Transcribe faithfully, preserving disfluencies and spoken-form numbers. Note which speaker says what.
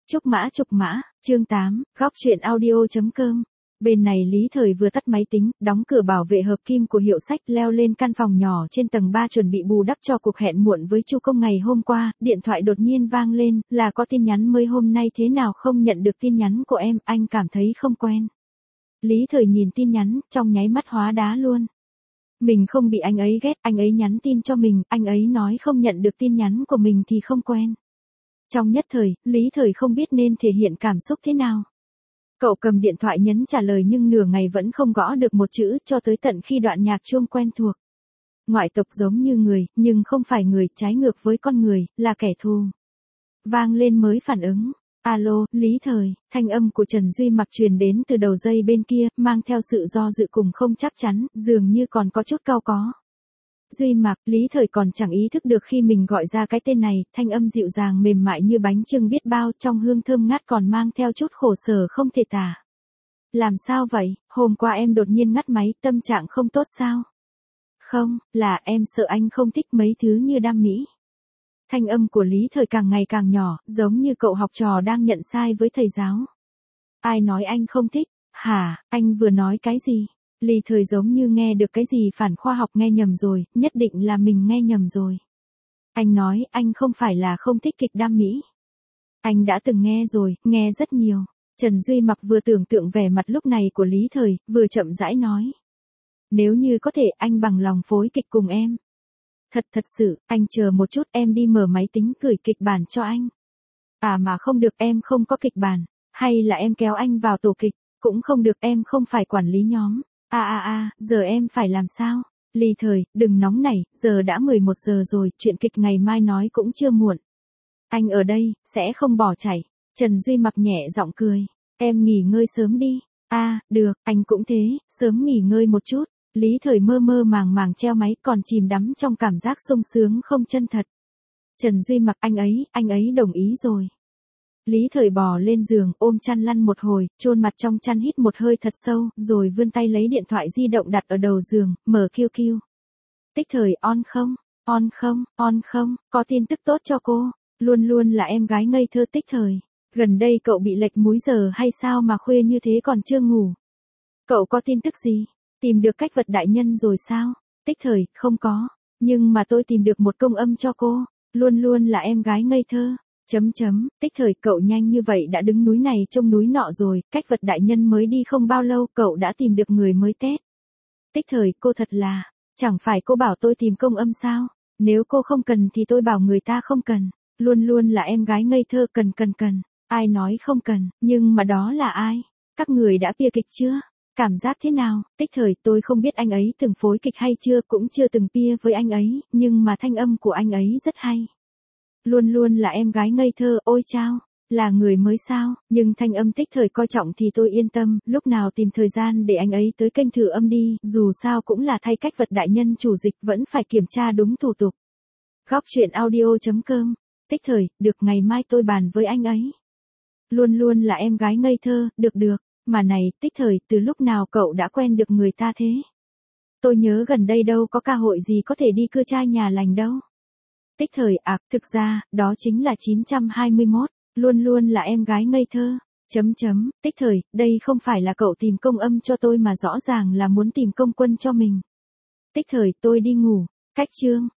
Speaker 1: Trúc mã trục mã, chương tám, góc truyện audio.com. Bên này Lý Thời vừa tắt máy tính, đóng cửa bảo vệ hợp kim của hiệu sách, leo lên căn phòng nhỏ trên tầng ba chuẩn bị bù đắp cho cuộc hẹn muộn với Chu Công ngày hôm qua. Điện thoại đột nhiên vang lên, là có tin nhắn mới. Hôm nay thế nào không nhận được tin nhắn của em, anh cảm thấy không quen. Lý Thời nhìn tin nhắn, trong nháy mắt hóa đá luôn. Mình không bị anh ấy ghét, anh ấy nhắn tin cho mình, anh ấy nói không nhận được tin nhắn của mình thì không quen. Trong nhất thời, Lý Thời không biết nên thể hiện cảm xúc thế nào. Cậu cầm điện thoại nhấn trả lời nhưng nửa ngày vẫn không gõ được một chữ, cho tới tận khi đoạn nhạc chuông quen thuộc. Ngoại tộc giống như người, nhưng không phải người, trái ngược với con người, là kẻ thù. Vang lên mới phản ứng. Alo, Lý Thời, thanh âm của Trần Duy Mặc truyền đến từ đầu dây bên kia, mang theo sự do dự cùng không chắc chắn, dường như còn có chút cau có. Duy Mặc, Lý Thời còn chẳng ý thức được khi mình gọi ra cái tên này, thanh âm dịu dàng mềm mại như bánh chưng biết bao, trong hương thơm ngát còn mang theo chút khổ sở không thể tả. Làm sao vậy, hôm qua em đột nhiên ngắt máy, tâm trạng không tốt sao? Không, là em sợ anh không thích mấy thứ như đam mỹ. Thanh âm của Lý Thời càng ngày càng nhỏ, giống như cậu học trò đang nhận sai với thầy giáo. Ai nói anh không thích? Hả, anh vừa nói cái gì? Lý Thời giống như nghe được cái gì phản khoa học, nghe nhầm rồi, nhất định là mình nghe nhầm rồi. Anh nói anh không phải là không thích kịch đam mỹ. Anh đã từng nghe rồi, nghe rất nhiều. Trần Duy Mặc vừa tưởng tượng vẻ mặt lúc này của Lý Thời, vừa chậm rãi nói. Nếu như có thể anh bằng lòng phối kịch cùng em. Thật thật sự, anh chờ một chút, em đi mở máy tính gửi kịch bản cho anh. À mà không được, em không có kịch bản. Hay là em kéo anh vào tổ kịch, cũng không được, em không phải quản lý nhóm. À à à, giờ em phải làm sao? Lý Thời, đừng nóng nảy, giờ đã mười một giờ rồi, chuyện kịch ngày mai nói cũng chưa muộn. Anh ở đây, sẽ không bỏ chạy. Trần Duy Mặc nhẹ giọng cười. Em nghỉ ngơi sớm đi. À, được, anh cũng thế, sớm nghỉ ngơi một chút. Lý Thời mơ mơ màng màng treo máy, còn chìm đắm trong cảm giác sung sướng không chân thật. Trần Duy Mặc, anh ấy, anh ấy đồng ý rồi. Lý Thời bò lên giường, ôm chăn lăn một hồi, chôn mặt trong chăn hít một hơi thật sâu, rồi vươn tay lấy điện thoại di động đặt ở đầu giường, mở Q Q. Tích Thời, on không? On không? On không? Có tin tức tốt cho cô. Luôn luôn là em gái ngây thơ Tích Thời. Gần đây cậu bị lệch múi giờ hay sao mà khuya như thế còn chưa ngủ? Cậu có tin tức gì? Tìm được cách vật đại nhân rồi sao? Tích Thời, không có. Nhưng mà tôi tìm được một công âm cho cô. Luôn luôn là em gái ngây thơ. Chấm chấm, Tích Thời, cậu nhanh như vậy đã đứng núi này trông núi nọ rồi, cách vật đại nhân mới đi không bao lâu, cậu đã tìm được người mới test. Tích Thời, cô thật là, chẳng phải cô bảo tôi tìm công âm sao? Nếu cô không cần thì tôi bảo người ta không cần. Luôn luôn là em gái ngây thơ, cần cần cần. Ai nói không cần, nhưng mà đó là ai? Các người đã pia kịch chưa? Cảm giác thế nào? Tích Thời, tôi không biết anh ấy từng phối kịch hay chưa, cũng chưa từng pia với anh ấy, nhưng mà thanh âm của anh ấy rất hay. Luôn luôn là em gái ngây thơ, ôi chao, là người mới sao, nhưng thanh âm Tích Thời coi trọng thì tôi yên tâm, lúc nào tìm thời gian để anh ấy tới kênh thử âm đi, dù sao cũng là thay cách vật đại nhân chủ dịch, vẫn phải kiểm tra đúng thủ tục. Góc truyện audio.com. Tích Thời, được, ngày mai tôi bàn với anh ấy. Luôn luôn là em gái ngây thơ, được được, mà này, Tích Thời, từ lúc nào cậu đã quen được người ta thế? Tôi nhớ gần đây đâu có cơ hội gì có thể đi cưa trai nhà lành đâu. Tích Thời, à, thực ra, đó chính là chín trăm hai mươi mốt, luôn luôn là em gái ngây thơ. Chấm chấm, Tích Thời, đây không phải là cậu tìm công âm cho tôi mà rõ ràng là muốn tìm công quân cho mình. Tích Thời, tôi đi ngủ. Cách chương.